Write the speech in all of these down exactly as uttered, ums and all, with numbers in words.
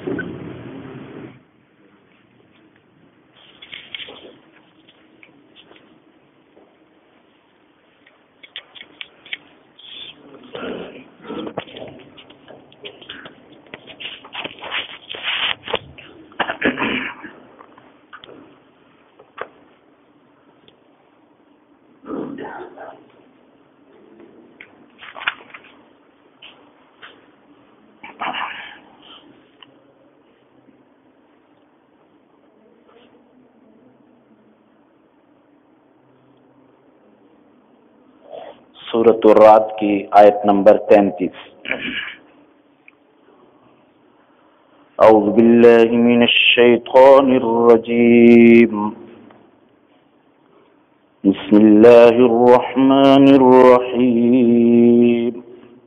سورۃ الرعد کی آیت نمبر تینتیس۔ اعوذ باللہ من الشیطان الرجیم، بسم اللہ الرحمن الرحیم۔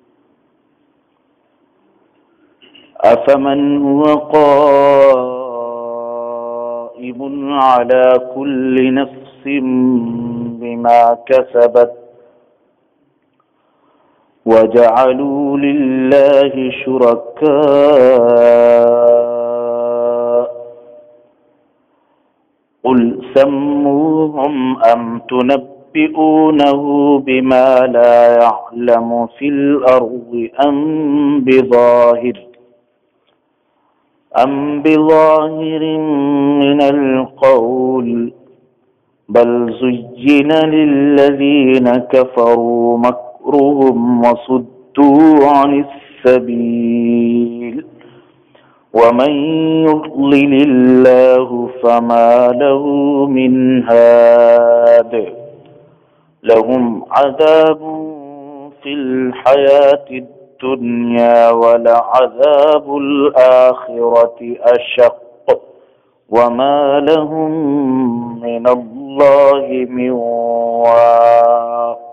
افمن هو قائم على كل نفس بما كسبت وَجَعَلُوا لِلَّهِ شُرَكَاءَ قُلْ سَمُّوهُمْ أَمْ تُنَبِّئُونَهُ بِمَا لَا يَعْلَمُ فِي الْأَرْضِ أَمْ بِظَاهِرٍ أَمْ بِظَاهِرٍ مِنَ الْقَوْلِ بَلْ زُيِّنَ لِلَّذِينَ كَفَرُوا مَكْرُهُمْ وصدوا عن السبيل ومن يضلل الله فما له من هاد لهم عذاب في الحياة الدنيا ولعذاب الآخرة أشق وما لهم من الله من واق۔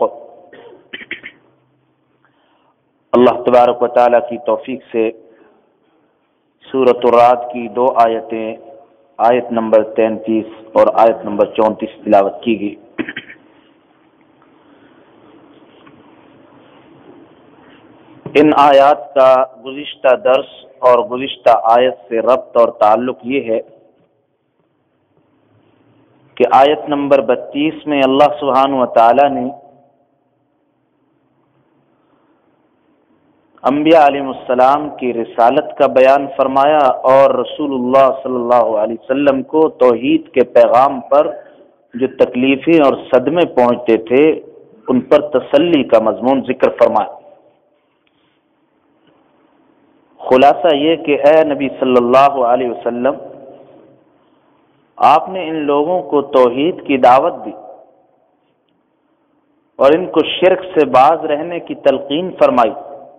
اللہ تبارک و تعالیٰ کی توفیق سے سورۃ الرعد کی دو آیتیں، آیت نمبر تینتیس اور آیت نمبر چونتیس تلاوت کی گئی۔ ان آیات کا گزشتہ درس اور گزشتہ آیت سے ربط اور تعلق یہ ہے کہ آیت نمبر بتیس میں اللہ سبحانہ و تعالیٰ نے انبیاء علیہ السلام کی رسالت کا بیان فرمایا اور رسول اللہ صلی اللہ علیہ وسلم کو توحید کے پیغام پر جو تکلیفیں اور صدمے پہنچتے تھے ان پر تسلی کا مضمون ذکر فرمایا۔ خلاصہ یہ کہ اے نبی صلی اللہ علیہ وسلم، آپ نے ان لوگوں کو توحید کی دعوت دی اور ان کو شرک سے باز رہنے کی تلقین فرمائی۔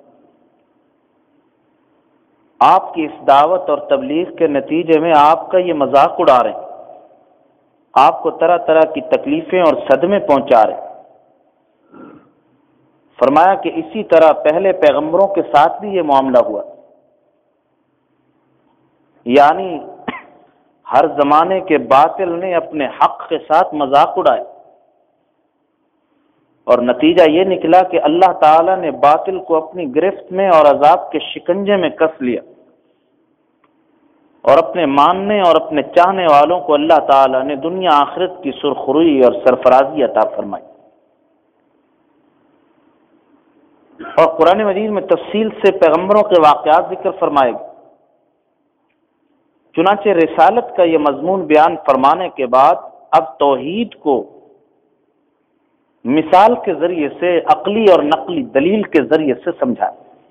آپ کی اس دعوت اور تبلیغ کے نتیجے میں آپ کا یہ مذاق اڑا رہے ہیں، آپ کو طرح طرح کی تکلیفیں اور صدمے پہنچا رہے ہیں۔ فرمایا کہ اسی طرح پہلے پیغمبروں کے ساتھ بھی یہ معاملہ ہوا، یعنی ہر زمانے کے باطل نے اپنے حق کے ساتھ مذاق اڑائے اور نتیجہ یہ نکلا کہ اللہ تعالیٰ نے باطل کو اپنی گرفت میں اور عذاب کے شکنجے میں کس لیا اور اپنے ماننے اور اپنے چاہنے والوں کو اللہ تعالیٰ نے دنیا آخرت کی سرخروئی اور سرفرازی عطا فرمائی۔ اور قرآن مجید میں تفصیل سے پیغمبروں کے واقعات ذکر فرمائے گئے۔ چنانچہ رسالت کا یہ مضمون بیان فرمانے کے بعد اب توحید کو مثال کے ذریعے سے، عقلی اور نقلی دلیل کے ذریعے سے سمجھا۔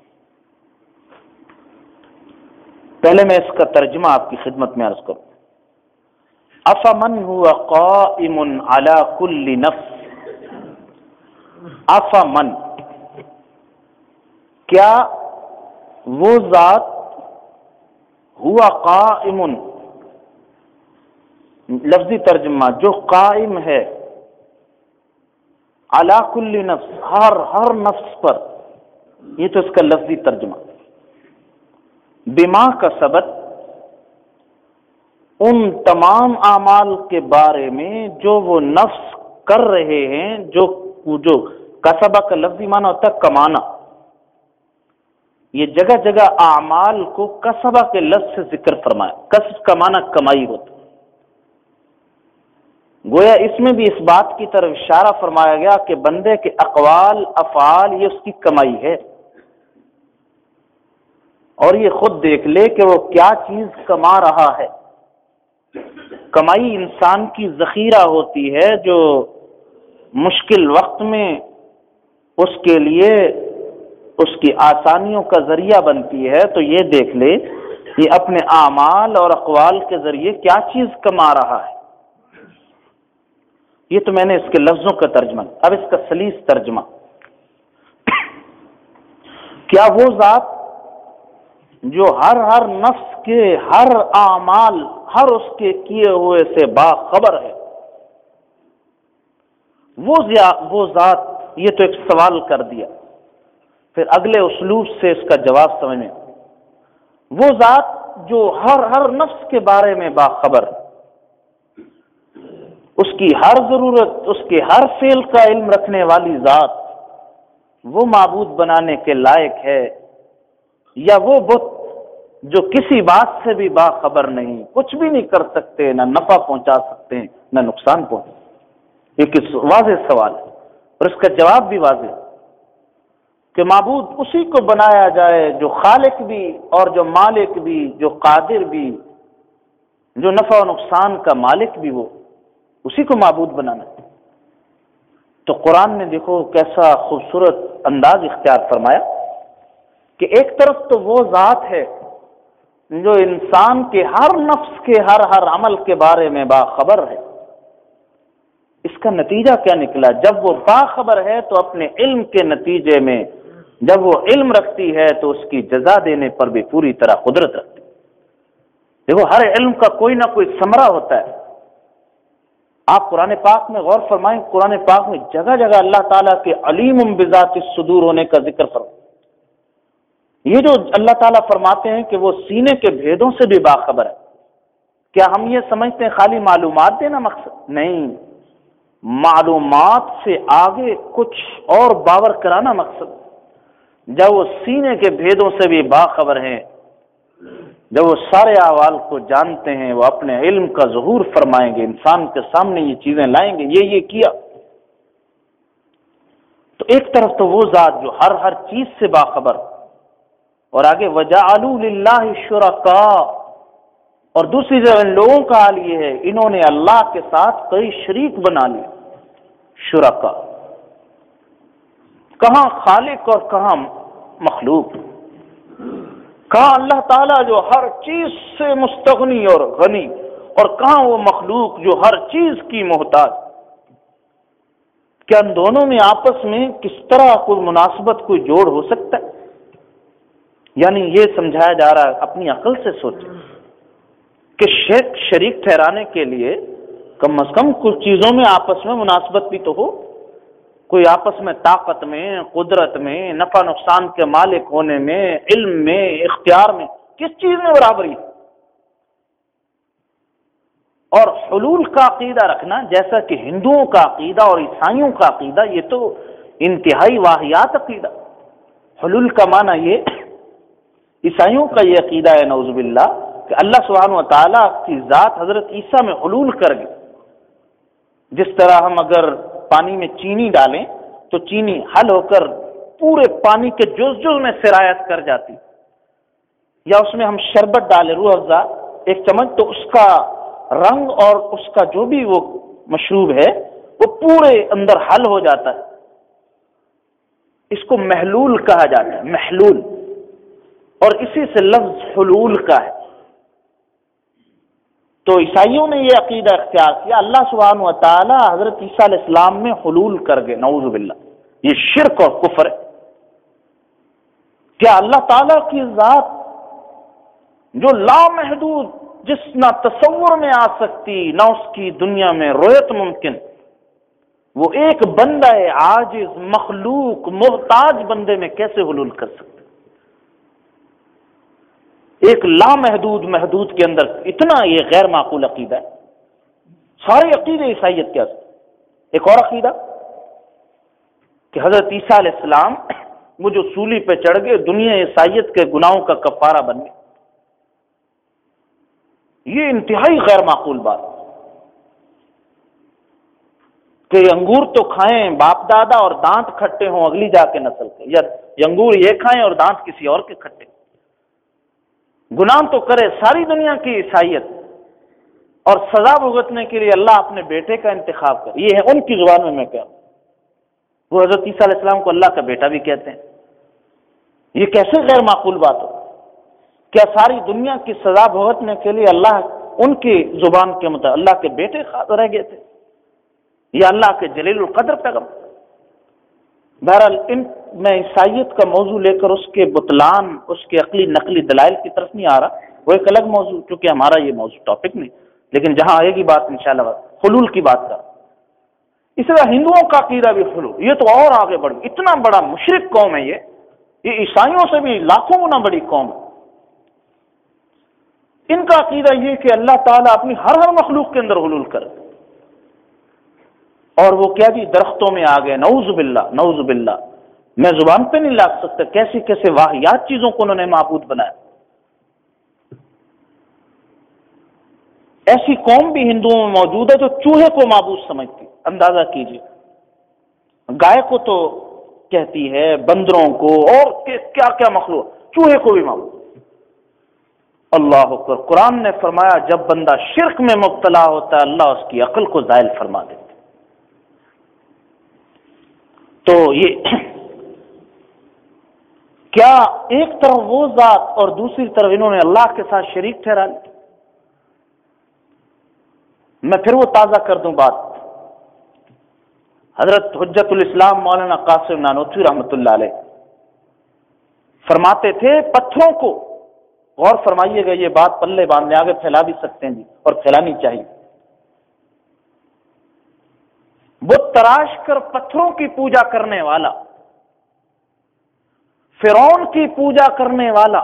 پہلے میں اس کا ترجمہ آپ کی خدمت میں عرض کروں۔ افمن هو قائم على كل نفس، افمن کیا وہ ذات ہوا قائم، لفظی ترجمہ جو قائم ہے، علی کل نفس ہر ہر نفس پر، یہ تو اس کا لفظی ترجمہ، بما کا سبت ان تمام اعمال کے بارے میں جو وہ نفس کر رہے ہیں، جو جو کسبہ کا لفظی معنی ہوتا ہے کمانا، یہ جگہ جگہ اعمال کو کسبہ کے لفظ سے ذکر فرمایا. کسب کا معنی کمائی ہوتا. گویا اس میں بھی اس بات کی طرف اشارہ فرمایا گیا کہ بندے کے اقوال افعال یہ اس کی کمائی ہے، اور یہ خود دیکھ لے کہ وہ کیا چیز کما رہا ہے. کمائی انسان کی ذخیرہ ہوتی ہے جو مشکل وقت میں اس کے لیے اس کی آسانیوں کا ذریعہ بنتی ہے. تو یہ دیکھ لے یہ اپنے اعمال اور اقوال کے ذریعے کیا چیز کما رہا ہے. یہ تو میں نے اس کے لفظوں کا ترجمہ. اب اس کا سلیس ترجمہ، کیا وہ ذات جو ہر ہر نفس کے ہر اعمال ہر اس کے کیے ہوئے سے باخبر ہے، وہ وہ ذات، یہ تو ایک سوال کر دیا، پھر اگلے اسلوب سے اس کا جواب سمجھیں. وہ ذات جو ہر ہر نفس کے بارے میں باخبر ہے، اس کی ہر ضرورت، اس کے ہر فعل کا علم رکھنے والی ذات، وہ معبود بنانے کے لائق ہے یا وہ بت جو کسی بات سے بھی باخبر نہیں، کچھ بھی نہیں کر سکتے، نہ نفع پہنچا سکتے ہیں نہ نقصان پہنچا. ایک واضح سوال ہے اور اس کا جواب بھی واضح ہے کہ معبود اسی کو بنایا جائے جو خالق بھی اور جو مالک بھی، جو قادر بھی، جو نفع و نقصان کا مالک بھی، وہ اسی کو معبود بنانا. تو قرآن نے دیکھو کیسا خوبصورت انداز اختیار فرمایا کہ ایک طرف تو وہ ذات ہے جو انسان کے ہر نفس کے ہر ہر عمل کے بارے میں باخبر ہے. اس کا نتیجہ کیا نکلا؟ جب وہ باخبر ہے تو اپنے علم کے نتیجے میں جب وہ علم رکھتی ہے تو اس کی جزا دینے پر بھی پوری طرح قدرت رکھتی ہے. دیکھو ہر علم کا کوئی نہ کوئی ثمرہ ہوتا ہے. آپ قرآن پاک میں غور فرمائیں، قرآن پاک میں جگہ جگہ اللہ تعالیٰ کے علیم بذات الصدور ہونے کا ذکر فرمائیں. یہ جو اللہ تعالیٰ فرماتے ہیں کہ وہ سینے کے بھیدوں سے بھی باخبر ہے، کیا ہم یہ سمجھتے ہیں خالی معلومات دینا مقصد؟ نہیں، معلومات سے آگے کچھ اور باور کرانا مقصد. جب وہ سینے کے بھیدوں سے بھی باخبر ہیں، جب وہ سارے احوال کو جانتے ہیں، وہ اپنے علم کا ظہور فرمائیں گے، انسان کے سامنے یہ چیزیں لائیں گے، یہ یہ کیا. تو ایک طرف تو وہ ذات جو ہر ہر چیز سے باخبر، اور آگے وَجَعَلُوا لِلَّهِ شُرَكَاءَ، اور دوسری جگہ ان لوگوں کا حال یہ ہے انہوں نے اللہ کے ساتھ کئی شریک بنا لیے. شرکا کہاں خالق اور کہاں مخلوق، کہاں اللہ تعالیٰ جو ہر چیز سے مستغنی اور غنی، اور کہاں وہ مخلوق جو ہر چیز کی محتاج. کیا ان دونوں میں آپس میں کس طرح کوئی مناسبت، کوئی جوڑ ہو سکتا ہے؟ یعنی یہ سمجھایا جا رہا ہے اپنی عقل سے سوچیں کہ شریک شریک ٹھہرانے کے لیے کم از کم کچھ چیزوں میں آپس میں مناسبت بھی تو ہو. کوئی آپس میں طاقت میں، قدرت میں، نفع نقصان کے مالک ہونے میں، علم میں، اختیار میں، کس چیز میں برابری ہے؟ اور حلول کا عقیدہ رکھنا جیسا کہ ہندوؤں کا عقیدہ اور عیسائیوں کا عقیدہ، یہ تو انتہائی واہیات عقیدہ. حلول کا معنی یہ، عیسائیوں کا یہ عقیدہ ہے نعوذ باللہ کہ اللہ سبحانہ و تعالیٰ کی ذات حضرت عیسیٰ میں حلول کر گئی. جس طرح ہم اگر پانی میں چینی ڈالیں تو چینی حل ہو کر پورے پانی کے جز جز میں سرایت کر جاتی، یا اس میں ہم شربت ڈالیں روح افزا ایک چمچ تو اس کا رنگ اور اس کا جو بھی وہ مشروب ہے وہ پورے اندر حل ہو جاتا ہے. اس کو محلول کہا جاتا ہے، محلول، اور اسی سے لفظ حلول کا ہے. تو عیسائیوں نے یہ عقیدہ اختیار کیا اللہ سبحانہ و تعالی حضرت عیسیٰ علیہ السلام میں حلول کر گئے. نعوذ باللہ، یہ شرک اور کفر ہے. کیا اللہ تعالیٰ کی ذات جو لامحدود، جس نہ تصور میں آ سکتی نہ اس کی دنیا میں رویت ممکن، وہ ایک بندہ عاجز مخلوق محتاج بندے میں کیسے حلول کر سکتے؟ ایک لامحدود محدود کے اندر اتنا یہ غیر معقول عقیدہ ہے. سارے عقیدے عیسائیت کے اصل. ایک اور عقیدہ کہ حضرت عیسیٰ علیہ السلام وہ جو سولی پہ چڑھ گئے دنیا عیسائیت کے گناہوں کا کفارہ بن گئے. یہ انتہائی غیر معقول بات کہ انگور تو کھائیں باپ دادا اور دانت کھٹے ہوں اگلی جا کے نسل کے، یا انگور یہ کھائیں اور دانت کسی اور کے کھٹے. گناہ تو کرے ساری دنیا کی عیسائیت اور سزا بھگتنے کے لیے اللہ اپنے بیٹے کا انتخاب کرے. یہ ہے ان کی زبان میں میں کیا ہوں. وہ حضرت عیسیٰ علیہ السلام کو اللہ کا بیٹا بھی کہتے ہیں. یہ کیسے غیر معقول بات ہو؟ کیا ساری دنیا کی سزا بھگتنے کے لیے اللہ ان کی زبان کے مطابق اللہ کے بیٹے رہ گئے تھے یا اللہ کے جلیل القدر پیغام؟ بہرحال ان میں عیسائیت کا موضوع لے کر اس کے بطلان، اس کے عقلی نقلی دلائل کی طرف نہیں آ رہا، وہ ایک الگ موضوع، کیونکہ ہمارا یہ موضوع ٹاپک نہیں. لیکن جہاں آئے گی بات انشاءاللہ حلول کی بات کر. اس طرح ہندوؤں کا عقیدہ بھی حلول، یہ تو اور آگے بڑھ گئی. اتنا بڑا مشرک قوم ہے یہ یہ عیسائیوں سے بھی لاکھوں گنا بڑی قوم ہے. ان کا عقیدہ یہ کہ اللہ تعالیٰ اپنی ہر ہر مخلوق کے اندر حلول کرے. اور وہ کیا جی درختوں میں آ گئے، نعوذ باللہ نعوذ باللہ. میں زبان پہ نہیں لا سکتا کیسی کیسے واہیات چیزوں کو انہوں نے معبود بنایا. ایسی قوم بھی ہندوؤں میں موجود ہے جو چوہے کو معبود سمجھتی. اندازہ کیجیے، گائے کو تو کہتی ہے، بندروں کو، اور کیا کیا مخلوق، چوہے کو بھی معبود. اللہ اکبر. قرآن نے فرمایا جب بندہ شرک میں مبتلا ہوتا ہے اللہ اس کی عقل کو زائل فرما دیتا. تو یہ کیا ایک طرف وہ ذات اور دوسری طرف انہوں نے اللہ کے ساتھ شریک ٹھہرا لیا. میں پھر وہ تازہ کر دوں بات. حضرت حجت الاسلام مولانا قاسم نانوتوی رحمۃ اللہ علیہ فرماتے تھے پتھروں کو، غور فرمائیے گا یہ بات پلے باندھنے آگے پھیلا بھی سکتے ہیں جی، اور پھیلانی چاہیے. بت تراش کر پتھروں کی پوجا کرنے والا، فرعون کی پوجا کرنے والا،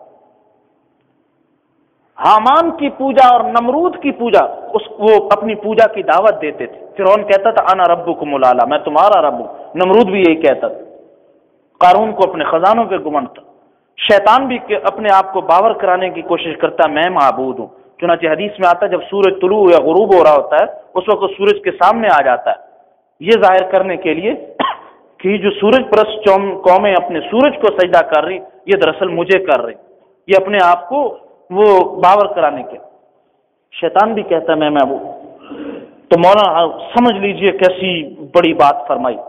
حامان کی پوجا اور نمرود کی پوجا، اس وہ اپنی پوجا کی دعوت دیتے تھے. فرعون کہتا تھا انا ربکم الاعلی، میں تمہارا رب ہوں. نمرود بھی یہی کہتا تھا. قارون کو اپنے خزانوں پہ گمنڈ تھا. شیطان بھی اپنے آپ کو باور کرانے کی کوشش کرتا میں معبود ہوں. چنانچہ حدیث میں آتا ہے جب سورج طلوع یا غروب ہو رہا ہوتا ہے اس وقت سورج کے سامنے آ جاتا ہے، یہ ظاہر کرنے کے لیے کہ جو سورج پرست قومیں اپنے سورج کو سجدہ کر رہی یہ دراصل مجھے کر رہی. یہ اپنے آپ کو وہ باور کرانے کے. شیطان بھی کہتا ہے میں معبود. تو مولانا سمجھ لیجئے کیسی بڑی بات فرمائی.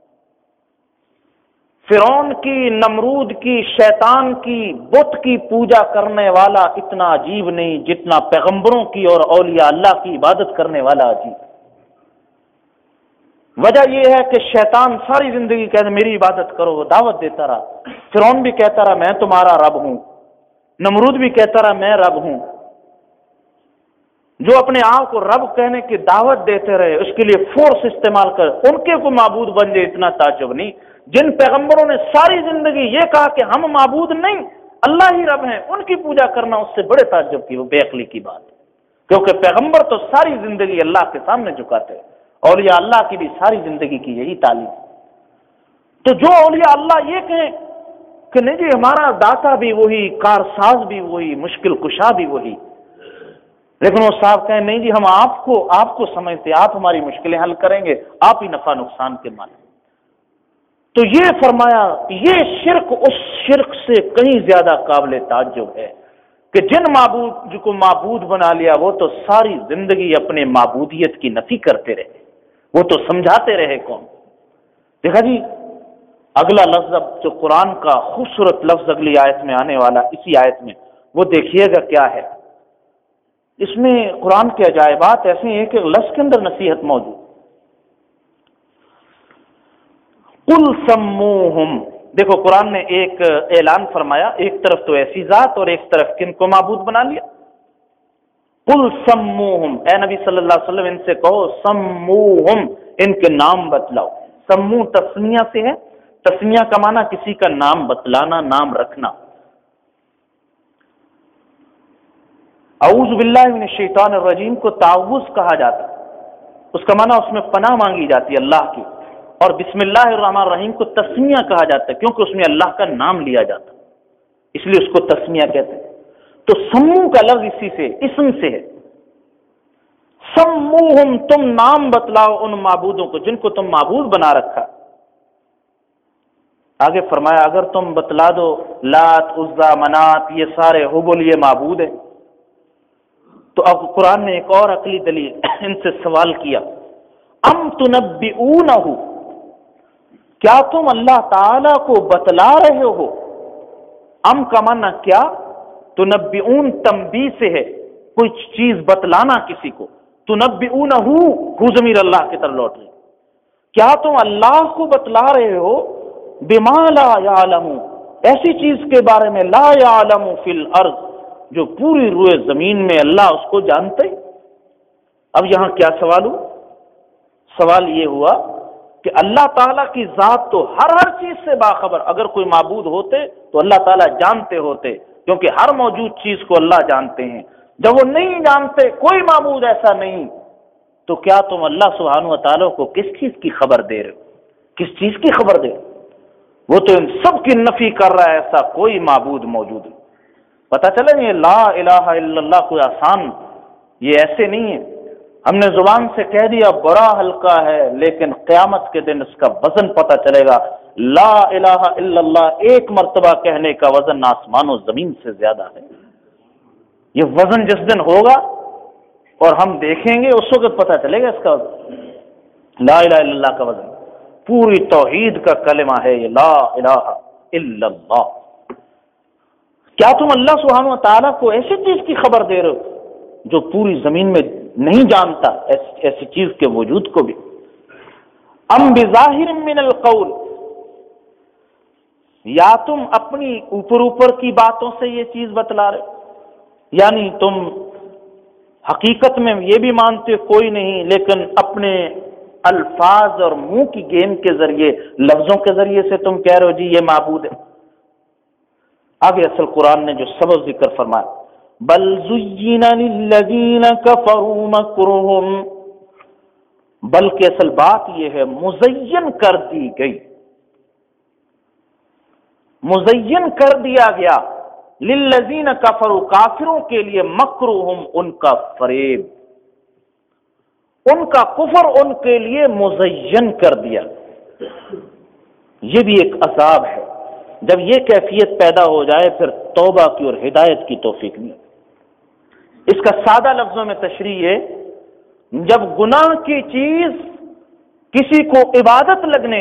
فرعون کی، نمرود کی، شیطان کی، بت کی پوجا کرنے والا اتنا عجیب نہیں جتنا پیغمبروں کی اور اولیاء اللہ کی عبادت کرنے والا عجیب. وجہ یہ ہے کہ شیطان ساری زندگی کہتا میری عبادت کرو، وہ دعوت دیتا رہا. فرعون بھی کہتا رہا میں تمہارا رب ہوں، نمرود بھی کہتا رہا میں رب ہوں. جو اپنے آپ کو رب کہنے کی دعوت دیتے رہے اس کے لیے فورس استعمال کر ان کے کو معبود بن جائے اتنا تعجب نہیں. جن پیغمبروں نے ساری زندگی یہ کہا کہ ہم معبود نہیں اللہ ہی رب ہیں، ان کی پوجا کرنا اس سے بڑے تعجب کی وہ بے عقلی کی بات ہے. کیونکہ پیغمبر تو ساری زندگی اللہ کے سامنے جھکاتے ہیں. اولیاء اللہ کی بھی ساری زندگی کی یہی تعلیم. تو جو اولیاء اللہ یہ کہیں کہ نہیں جی ہمارا داتا بھی وہی، کارساز بھی وہی، مشکل کشا بھی وہی، لیکن وہ صاحب کہیں نہیں جی ہم آپ کو آپ کو سمجھتے، آپ ہماری مشکلیں حل کریں گے، آپ ہی نفع نقصان کے مالک. تو یہ فرمایا یہ شرک اس شرک سے کہیں زیادہ قابل تعجب ہے کہ جن معبود جو کو معبود بنا لیا وہ تو ساری زندگی اپنے معبودیت کی نفی کرتے رہے، وہ تو سمجھاتے رہے کون. دیکھا جی اگلا لفظ اب جو قرآن کا خوبصورت لفظ اگلی آیت میں آنے والا اسی آیت میں وہ دیکھیے گا کیا ہے. اس میں قرآن کے عجائبات ایسے ہیں کہ لفظ کے اندر نصیحت موجود. قل سموہم، دیکھو قرآن نے ایک اعلان فرمایا، ایک طرف تو ایسی ذات اور ایک طرف کن کو معبود بنا لیا. قل سموہم، اے نبی صلی اللہ علیہ وسلم ان سے کہو سموہم، ان کے نام بتلاؤ. سمو تسمیہ سے ہے، تسمیہ کا معنی کسی کا نام بتلانا، نام رکھنا. اعوذ باللہ من الشیطان الرجیم کو تعوذ کہا جاتا ہے، اس کا معنی اس میں پناہ مانگی جاتی ہے اللہ کی. اور بسم اللہ الرحمن الرحیم کو تسمیہ کہا جاتا ہے کیونکہ اس میں اللہ کا نام لیا جاتا ہے، اس لیے اس کو تسمیہ کہتے ہیں۔ تو سمو کا لفظ اسی سے اسم سے ہے، سموہم، تم نام بتلاؤ ان معبودوں کو جن کو تم معبود بنا رکھا۔ آگے فرمایا اگر تم بتلا دو لات عزا منات یہ سارے حبل یہ معبود ہیں، تو اب قرآن نے ایک اور عقلی دلیل ان سے سوال کیا، ام تنبئونہ، کیا تم اللہ تعالی کو بتلا رہے ہو؟ ام کا معنی کیا، تنبئون تنبیہ سے ہے، کوئی چیز بتلانا کسی کو، تنبئونہ ہو ضمیر اللہ کی طرف لوٹ رہی، کیا تم اللہ کو بتلا رہے ہو بما لا یعلم، ایسی چیز کے بارے میں لا یعلم فی الارض، جو پوری روئے زمین میں اللہ اس کو جانتے۔ اب یہاں کیا سوال ہوا؟ سوال یہ ہوا کہ اللہ تعالیٰ کی ذات تو ہر ہر چیز سے باخبر، اگر کوئی معبود ہوتے تو اللہ تعالیٰ جانتے ہوتے، کیونکہ ہر موجود چیز کو اللہ جانتے ہیں۔ جب وہ نہیں جانتے، کوئی معبود ایسا نہیں، تو کیا تم اللہ سبحانہ و تعالیٰ کو کس چیز کی خبر دے رہے ہو؟ کس چیز کی خبر دے رہے ہو؟ وہ تو ان سب کی نفی کر رہا ہے، ایسا کوئی معبود موجود نہیں۔ پتہ چلے یہ لا الہ الا اللہ کوئی آسان، یہ ایسے نہیں ہے ہم نے زبان سے کہہ دیا بڑا ہلکا ہے، لیکن قیامت کے دن اس کا وزن پتہ چلے گا۔ لا الہ الا اللہ ایک مرتبہ کہنے کا وزن آسمان و زمین سے زیادہ ہے۔ یہ وزن جس دن ہوگا اور ہم دیکھیں گے اس وقت پتہ چلے گا اس کا وزن، لا الہ الا اللہ کا وزن۔ پوری توحید کا کلمہ ہے یہ لا الہ الا اللہ۔ کیا تم اللہ سبحانہ و تعالیٰ کو ایسی چیز کی خبر دے رہے ہو جو پوری زمین میں نہیں جانتا ایسی چیز کے وجود کو بھی؟ ام بظاہر من القول، یا تم اپنی اوپر اوپر کی باتوں سے یہ چیز بتلا رہے، یعنی تم حقیقت میں یہ بھی مانتے کوئی نہیں، لیکن اپنے الفاظ اور منہ کی گیم کے ذریعے، لفظوں کے ذریعے سے تم کہہ رہے ہو جی یہ معبود ہے۔ آگے اصل قرآن نے جو سبب ذکر فرمایا، بل زین للذین کفروا مکرہم، بلکہ اصل بات یہ ہے مزین کر دی گئی، مزین کر دیا گیا للذین کفروا، کافروں کے لیے، مکرہم ان کا فریب، ان کا کفر ان کے لیے مزین کر دیا۔ یہ بھی ایک عذاب ہے، جب یہ کیفیت پیدا ہو جائے پھر توبہ کی اور ہدایت کی توفیق نہیں۔ اس کا سادہ لفظوں میں تشریح ہے، جب گناہ کی چیز کسی کو عبادت لگنے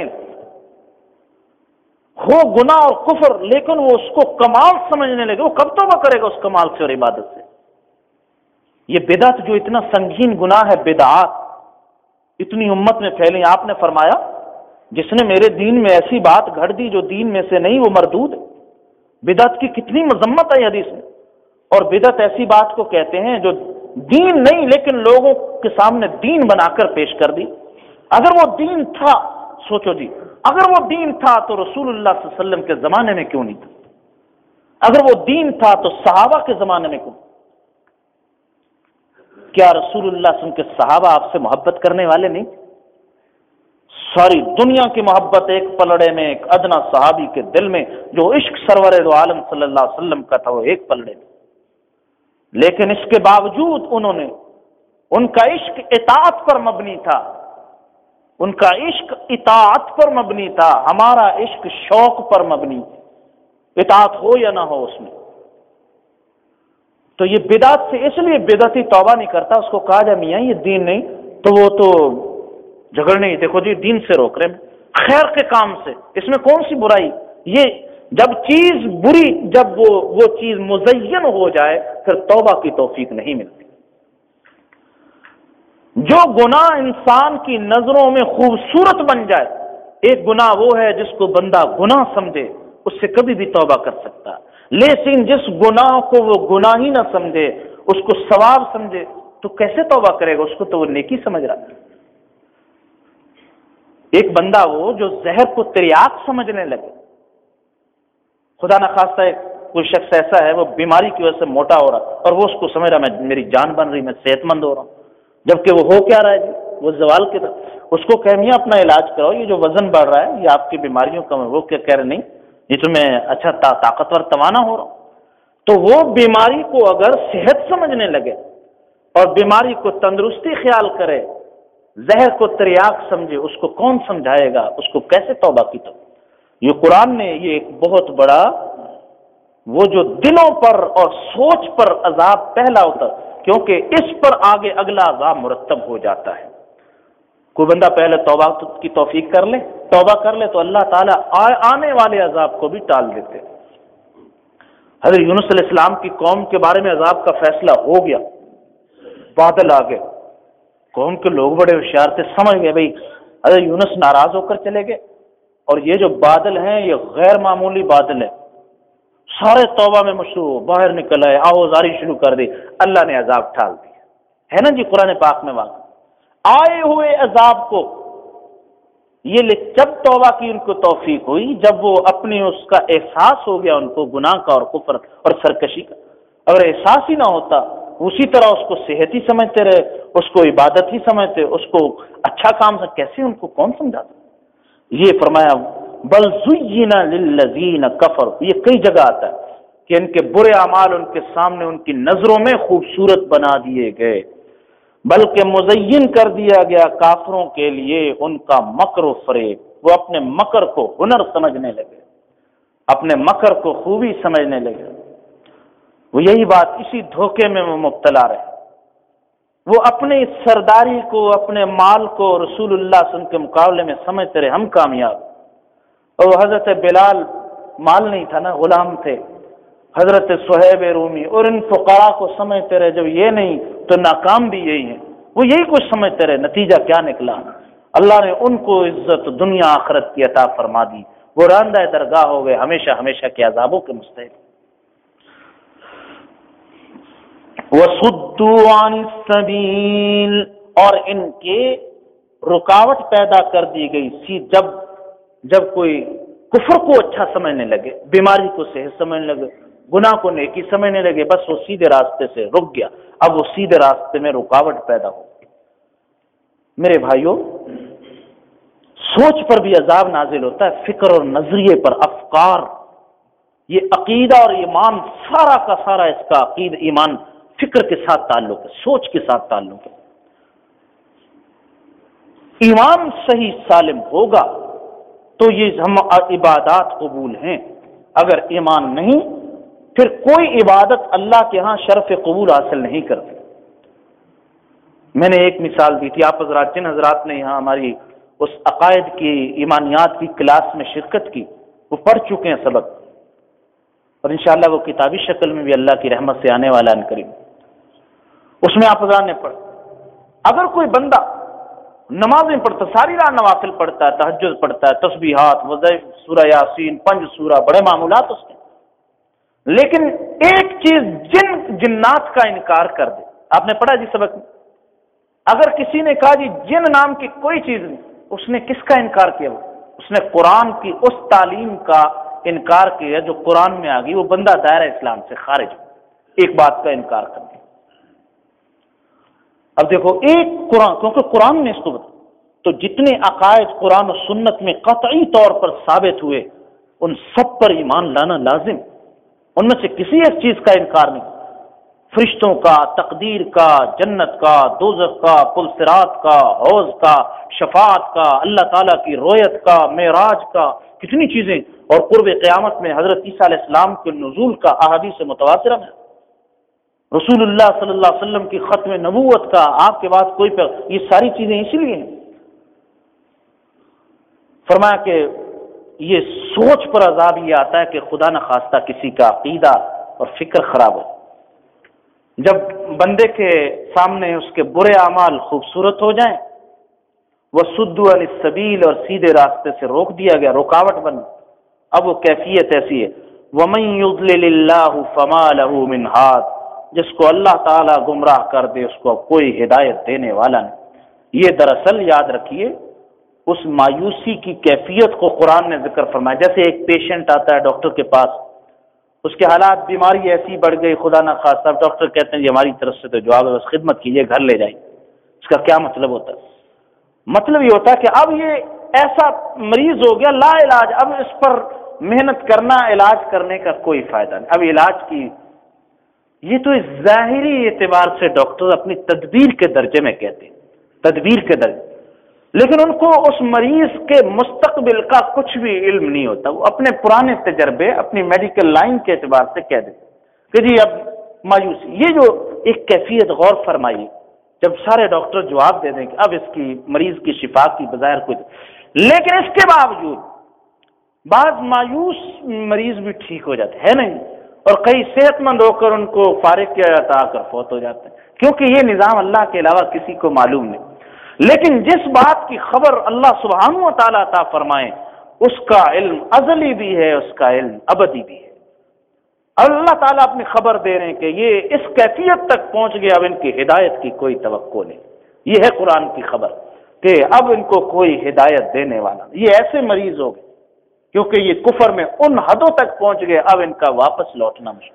ہو، گناہ اور کفر، لیکن وہ اس کو کمال سمجھنے لگے، وہ کب توبہ کرے گا اس کمال سے اور عبادت سے؟ یہ بدعت جو اتنا سنگین گناہ ہے، بدعات اتنی امت میں پھیلی، آپ نے فرمایا جس نے میرے دین میں ایسی بات گھڑ دی جو دین میں سے نہیں وہ مردود ہے۔ بدعت کی کتنی مذمت ہے حدیث میں، اور بدعت ایسی بات کو کہتے ہیں جو دین نہیں لیکن لوگوں کے سامنے دین بنا کر پیش کر دی۔ اگر وہ دین تھا، سوچو جی، اگر وہ دین تھا تو رسول اللہ صلی اللہ علیہ وسلم کے زمانے میں کیوں نہیں تھا؟ اگر وہ دین تھا تو صحابہ کے زمانے میں کیوں؟ کیا رسول اللہ صلی اللہ علیہ وسلم کے صحابہ آپ سے محبت کرنے والے نہیں؟ ساری دنیا کی محبت ایک پلڑے میں، ایک ادنا صحابی کے دل میں جو عشق سرور دو عالم صلی اللہ علیہ وسلم کا تھا وہ ایک پلڑے میں، لیکن اس کے باوجود انہوں نے، ان کا عشق اطاعت پر مبنی تھا، ان کا عشق اطاعت پر مبنی تھا، ہمارا عشق شوق پر مبنی، اطاعت ہو یا نہ ہو اس میں۔ تو یہ بدعت سے اس لیے بدعتی توبہ نہیں کرتا، اس کو کہا جائے میاں یہ دین نہیں، تو وہ تو جھگڑنے ہی، دیکھو جی دین سے روک رہے ہیں، خیر کے کام سے، اس میں کون سی برائی؟ یہ جب چیز بری، جب وہ وہ چیز مزین ہو جائے پھر توبہ کی توفیق نہیں ملتی۔ جو گناہ انسان کی نظروں میں خوبصورت بن جائے، ایک گناہ وہ ہے جس کو بندہ گناہ سمجھے، اس سے کبھی بھی توبہ کر سکتا ہے، لیکن جس گناہ کو وہ گناہ ہی نہ سمجھے، اس کو ثواب سمجھے، تو کیسے توبہ کرے گا؟ اس کو تو وہ نیکی سمجھ رہا ہے۔ ایک بندہ وہ جو زہر کو تریاق سمجھنے لگے، خدا نخواستہ ایک کوئی شخص ایسا ہے وہ بیماری کی وجہ سے موٹا ہو رہا اور وہ اس کو سمجھ رہا میں میری جان بن رہی، میں صحت مند ہو رہا ہوں، جبکہ وہ ہو کیا رہا ہے جی؟ وہ زوال کی طرف، اس کو کہ میاں اپنا علاج کراؤ، یہ جو وزن بڑھ رہا ہے یہ آپ کی بیماریوں کا، وہ کیا کہہ رہے نہیں یہ تو میں اچھا تا طاقتور توانا ہو رہا ہوں. تو وہ بیماری کو اگر صحت سمجھنے لگے اور بیماری کو تندرستی خیال کرے، زہر کو تریاق سمجھے، اس کو کون سمجھائے گا؟ اس کو کیسے توبہ کی؟ تو یہ قرآن نے یہ ایک بہت بڑا وہ جو دلوں پر اور سوچ پر عذاب پہلا ہوتا، کیونکہ اس پر آگے اگلا عذاب مرتب ہو جاتا ہے. کوئی بندہ پہلے توبہ کی توفیق کر لے، توبہ کر لے تو اللہ تعالیٰ آنے والے عذاب کو بھی ٹال دیتے. حضرت یونس علیہ السلام کی قوم کے بارے میں عذاب کا فیصلہ ہو گیا، بادل آ گئے، قوم کے لوگ بڑے ہوشیار تھے، سمجھ گئے بھائی حضرت یونس ناراض ہو کر چلے گئے اور یہ جو بادل ہیں یہ غیر معمولی بادل ہے. سارے توبہ میں مشروع باہر نکل آئے، آوازاری شروع کر دی، اللہ نے عذاب ٹال دیا. ہے نا جی قرآن پاک میں واقع آئے ہوئے عذاب کو یہ جب توبہ کی ان کو توفیق ہوئی، جب وہ اپنی اس کا احساس ہو گیا ان کو گناہ کا اور کفر اور سرکشی کا. اگر احساس ہی نہ ہوتا اسی طرح اس کو صحت ہی سمجھتے رہے، اس کو عبادت ہی سمجھتے، اس کو اچھا کام سے کیسے ان کو کون سمجھاتا؟ یہ فرمایا بل زین للذین کفر، یہ کئی جگہ آتا ہے کہ ان کے برے اعمال ان کے سامنے ان کی نظروں میں خوبصورت بنا دیے گئے، بلکہ مزین کر دیا گیا کافروں کے لیے ان کا مکر و فریب. وہ اپنے مکر کو ہنر سمجھنے لگے، اپنے مکر کو خوبی سمجھنے لگے. وہ یہی بات اسی دھوکے میں وہ مبتلا رہے. وہ اپنی سرداری کو، اپنے مال کو رسول اللہ صلی اللہ علیہ وسلم کے مقابلے میں سمجھتے رہے ہم کامیاب. اور حضرت بلال مال نہیں تھا نا، غلام تھے. حضرت صہیب رومی اور ان فقراء کو سمجھتے رہے جب یہ نہیں تو ناکام بھی یہی ہیں. وہ یہی کچھ سمجھتے رہے. نتیجہ کیا نکلا؟ اللہ نے ان کو عزت دنیا آخرت کی عطا فرما دی. وہ راندہ درگاہ ہو گئے، ہمیشہ ہمیشہ کے عذابوں کے مستحق. وَصُدُّوا عَنِ السَّبِيلِ، اور ان کے رکاوٹ پیدا کر دی گئی. جب جب کوئی کفر کو اچھا سمجھنے لگے، بیماری کو صحت سمجھنے لگے، گناہ کو نیکی سمجھنے لگے، بس وہ سیدھے راستے سے رک گیا. اب وہ سیدھے راستے میں رکاوٹ پیدا ہو. میرے بھائیوں، سوچ پر بھی عذاب نازل ہوتا ہے، فکر اور نظریے پر، افکار. یہ عقیدہ اور ایمان سارا کا سارا اس کا عقید ایمان فکر کے ساتھ تعلق ہے، سوچ کے ساتھ تعلق ہے. ایمان صحیح سالم ہوگا تو یہ ہم عبادات قبول ہیں. اگر ایمان نہیں پھر کوئی عبادت اللہ کے ہاں شرف قبول حاصل نہیں کرتی. میں نے ایک مثال دی تھی، آپ حضرات جن حضرات نے یہاں ہماری اس عقائد کی ایمانیات کی کلاس میں شرکت کی وہ پڑھ چکے ہیں سبق، اور انشاءاللہ وہ کتابی شکل میں بھی اللہ کی رحمت سے آنے والا ان کریم. اس میں آپ حضرات نے پڑھ، اگر کوئی بندہ نمازیں پڑھتا، ساری رات نوافل پڑھتا ہے، تہجد پڑھتا ہے، تسبیحات، وظائف، سورہ یاسین، پنج سورہ، بڑے معمولات اس کے، لیکن ایک چیز جن جنات کا انکار کر دے. آپ نے پڑھا جی سبق میں، اگر کسی نے کہا جی جن نام کی کوئی چیز نہیں، اس نے کس کا انکار کیا؟ اس نے قرآن کی اس تعلیم کا انکار کیا جو قرآن میں آ گئی. وہ بندہ دائرہ اسلام سے خارج ہو، ایک بات کا انکار کر دیا. اب دیکھو ایک قرآن، کیونکہ قرآن نے اس کو بتا، تو جتنے عقائد قرآن و سنت میں قطعی طور پر ثابت ہوئے ان سب پر ایمان لانا لازم. ان میں سے کسی ایک چیز کا انکار نہیں. فرشتوں کا، تقدیر کا، جنت کا، دوزخ کا، پل صراط کا، حوض کا، شفاعت کا، اللہ تعالیٰ کی رویت کا، معراج کا، کتنی چیزیں، اور قرب قیامت میں حضرت عیسیٰ علیہ السلام کے نزول کا احادیث متواترہ میں، رسول اللہ صلی اللہ علیہ وسلم کی ختم نبوت کا، آپ کے بعد کوئی پر، یہ ساری چیزیں اسی لیے ہیں. فرمایا کہ یہ سوچ پر عذاب یہ آتا ہے کہ خدا نہ خواستہ کسی کا عقیدہ اور فکر خراب ہو. جب بندے کے سامنے اس کے برے اعمال خوبصورت ہو جائیں، وَصُدُّوا عَنِ السَّبِيلِ، اور سیدھے راستے سے روک دیا گیا، رکاوٹ بن. اب وہ کیفیت ایسی ہے، وَمَن يُضْلِلِ اللَّهُ فَمَا لَهُ مِنْ هَادٍ، جس کو اللہ تعالیٰ گمراہ کر دے اس کو کوئی ہدایت دینے والا نہیں. یہ دراصل یاد رکھیے اس مایوسی کی کیفیت کو قرآن نے ذکر فرمایا. جیسے ایک پیشنٹ آتا ہے ڈاکٹر کے پاس، اس کے حالات بیماری ایسی بڑھ گئی خدا نہ خواستہ، ڈاکٹر کہتے ہیں یہ ہماری طرف سے تو جواب ہے، بس خدمت کیجیے، گھر لے جائیں. اس کا کیا مطلب ہوتا ہے؟ مطلب یہ ہوتا ہے کہ اب یہ ایسا مریض ہو گیا لا علاج، اب اس پر محنت کرنا علاج کرنے کا کوئی فائدہ نہیں، اب علاج کی یہ تو ظاہری اعتبار سے ڈاکٹر اپنی تدبیر کے درجے میں کہتے ہیں، تدبیر کے درجے، لیکن ان کو اس مریض کے مستقبل کا کچھ بھی علم نہیں ہوتا، وہ اپنے پرانے تجربے اپنی میڈیکل لائن کے اعتبار سے کہہ دیتے کہ جی اب مایوسی، یہ جو ایک کیفیت غور فرمائیے جب سارے ڈاکٹر جواب دے دیں کہ اب اس کی مریض کی شفا کی بظاہر کچھ، لیکن اس کے باوجود بعض مایوس مریض بھی ٹھیک ہو جاتے ہے نہیں، اور کئی صحت مند ہو کر ان کو فارغ کیا جاتا آ کر فوت ہو جاتے ہیں، کیونکہ یہ نظام اللہ کے علاوہ کسی کو معلوم نہیں۔ لیکن جس بات کی خبر اللہ سبحانہ و تعالیٰ عطا فرمائے اس کا علم ازلی بھی ہے، اس کا علم ابدی بھی ہے۔ اللہ تعالیٰ اپنی خبر دے رہے ہیں کہ یہ اس کیفیت تک پہنچ گیا، اب ان کی ہدایت کی کوئی توقع نہیں۔ یہ ہے قرآن کی خبر کہ اب ان کو کوئی ہدایت دینے والا نہیں، یہ ایسے مریض ہو گئے کیونکہ یہ کفر میں ان حدوں تک پہنچ گئے، اب ان کا واپس لوٹنا مشکل۔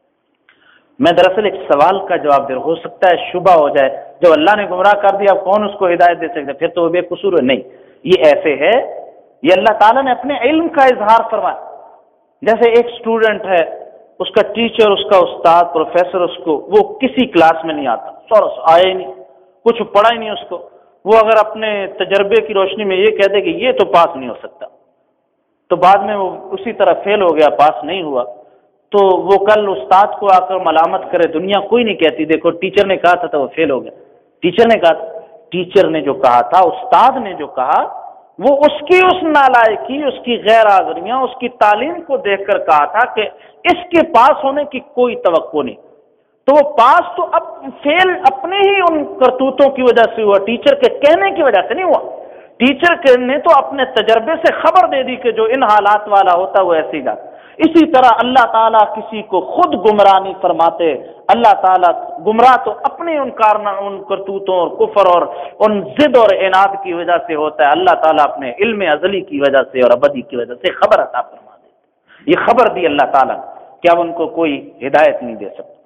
میں دراصل ایک سوال کا جواب دے رہا ہوں، ہو سکتا ہے شبہ ہو جائے جب اللہ نے گمراہ کر دیا اب کون اس کو ہدایت دے سکتا ہے، پھر تو وہ بے قصور ہے، نہیں، یہ ایسے ہے، یہ اللہ تعالیٰ نے اپنے علم کا اظہار فرمایا۔ جیسے ایک اسٹوڈنٹ ہے، اس کا ٹیچر، اس کا استاد، پروفیسر اس کو وہ کسی کلاس میں نہیں آتا، سورس آیا ہی نہیں، کچھ پڑھا ہی نہیں اس کو، وہ اگر اپنے تجربے کی روشنی میں یہ کہہ دے کہ یہ تو پاس نہیں ہو سکتا، تو بعد میں وہ اسی طرح فیل ہو گیا، پاس نہیں ہوا، تو وہ کل استاد کو آ کر ملامت کرے، دنیا کوئی نہیں کہتی دیکھو ٹیچر نے کہا تھا تو وہ فیل ہو گیا، ٹیچر نے کہا ٹیچر نے جو کہا تھا، استاد نے جو کہا، وہ اس کی اس نالائکی، اس کی غیر حاضریاں، اس کی تعلیم کو دیکھ کر کہا تھا کہ اس کے پاس ہونے کی کوئی توقع نہیں، تو وہ پاس تو اب فیل اپنے ہی ان کرتوتوں کی وجہ سے ہوا، ٹیچر کے کہنے کی وجہ سے نہیں ہوا، ٹیچر نے تو اپنے تجربے سے خبر دے دی کہ جو ان حالات والا ہوتا ہے وہ ایسے ہی جاتا۔ اسی طرح اللہ تعالیٰ کسی کو خود گمراہ نہیں فرماتے، اللہ تعالیٰ گمراہ تو اپنے ان کارنا ان کرتوتوں اور کفر اور ان ضد اور عناد کی وجہ سے ہوتا ہے، اللہ تعالیٰ اپنے علم ازلی کی وجہ سے اور ابدی کی وجہ سے خبر عطا فرما دیتے، یہ خبر دی اللہ تعالیٰ کہ اب ان کو کوئی ہدایت نہیں دے سکتا۔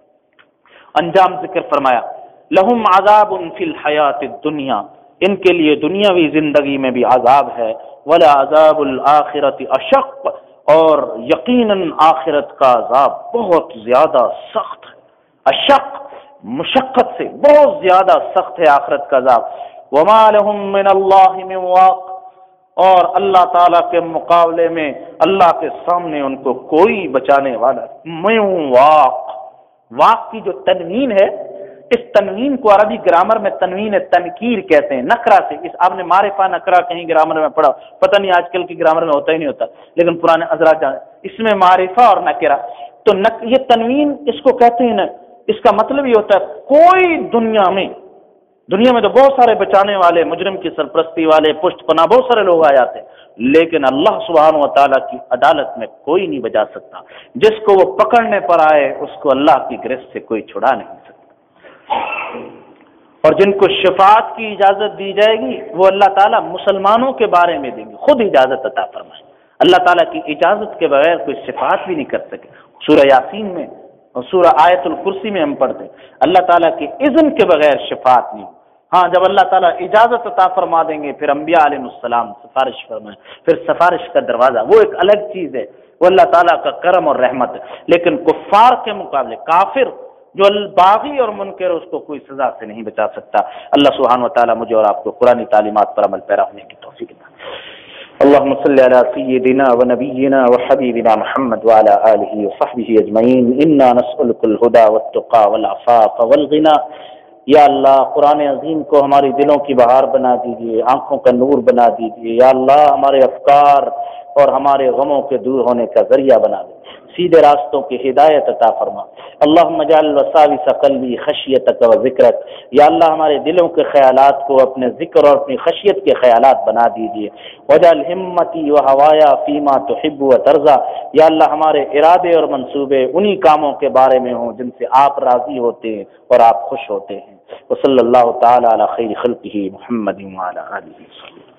انجام ذکر فرمایا، لہم عذاب فی الحیات الدنیا، ان کے لیے دنیاوی زندگی میں بھی عذاب ہے، ولا عذاب الآخرۃ اشق، اور یقیناً آخرت کا عذاب بہت زیادہ سخت ہے، اشق مشقت سے بہت زیادہ سخت ہے آخرت کا عذاب۔ وما لهم من اللہ من واق، اور اللہ تعالیٰ کے مقابلے میں اللہ کے سامنے ان کو کوئی بچانے والا من واق، واق کی جو تنوین ہے، اس تنوین کو عربی گرامر میں تنوین تنکیر کہتے ہیں، نکرہ سے، اس آپ نے معرفہ نکرہ کہیں گرامر میں پڑھا، پتہ نہیں آج کل کی گرامر میں ہوتا ہی نہیں ہوتا، لیکن پرانے حضرات جانے اس میں معرفہ اور نکرہ، تو نک یہ تنوین اس کو کہتے ہیں نا، اس کا مطلب یہ ہوتا ہے کوئی دنیا میں دنیا میں تو بہت سارے بچانے والے، مجرم کی سرپرستی والے، پشت پناہ بہت سارے لوگ آ جاتے ہیں، لیکن اللہ سبحانہ و تعالیٰ کی عدالت میں کوئی نہیں بچا سکتا، جس کو وہ پکڑنے پر آئے اس کو اللہ کی گرفت سے کوئی چھڑا نہیں سکتا۔ اور جن کو شفاعت کی اجازت دی جائے گی وہ اللہ تعالیٰ مسلمانوں کے بارے میں دیں گے، خود اجازت عطا فرمائے، اللہ تعالیٰ کی اجازت کے بغیر کوئی شفاعت بھی نہیں کر سکے۔ سورہ یاسین میں اور سورہ آیت الکرسی میں ہم پڑھتے اللہ تعالیٰ کے اذن کے بغیر شفاعت نہیں، ہاں جب اللہ تعالیٰ اجازت عطا فرما دیں گے پھر انبیاء علیہ السلام سفارش فرمائیں، پھر سفارش کا دروازہ وہ ایک الگ چیز ہے، وہ اللہ تعالیٰ کا کرم اور رحمت ہے، لیکن کفار کے مقابلے کافر جو الباغی اور منکر اس کو کوئی سزا سے نہیں بچا سکتا۔ اللہ سبحانہ و تعالیٰ مجھے اور آپ کو قرآنی تعلیمات پر عمل پیرا ہونے کی توفیق دے۔ اللهم صل على سيدنا ونبينا وحبيبنا محمد وعلى آله وصحبه أجمعين إنا نسألك الهدى والتقى والعفاف والغنى۔ یا اللہ قرآن عظیم کو ہماری دلوں کی بہار بنا دیجیے، آنکھوں کا نور بنا دیجیے، یا اللہ ہمارے افکار اور ہمارے غموں کے دور ہونے کا ذریعہ بنا دے، سیدھے راستوں کی ہدایت عطا فرما۔ اللہم اجعل وساوس قلبی خشیتک و ذکرک، یا اللہ ہمارے دلوں کے خیالات کو اپنے ذکر اور اپنی خشیت کے خیالات بنا دیجیے۔ وجعل ہمتی و ہوایا فیما تحب و ترضا، یا اللہ ہمارے ارادے اور منصوبے انہی کاموں کے بارے میں ہوں جن سے آپ راضی ہوتے ہیں اور آپ خوش ہوتے ہیں۔ وصلی اللہ تعالی علی خیر خلقہ محمد وعلی آلہ وصحبہ۔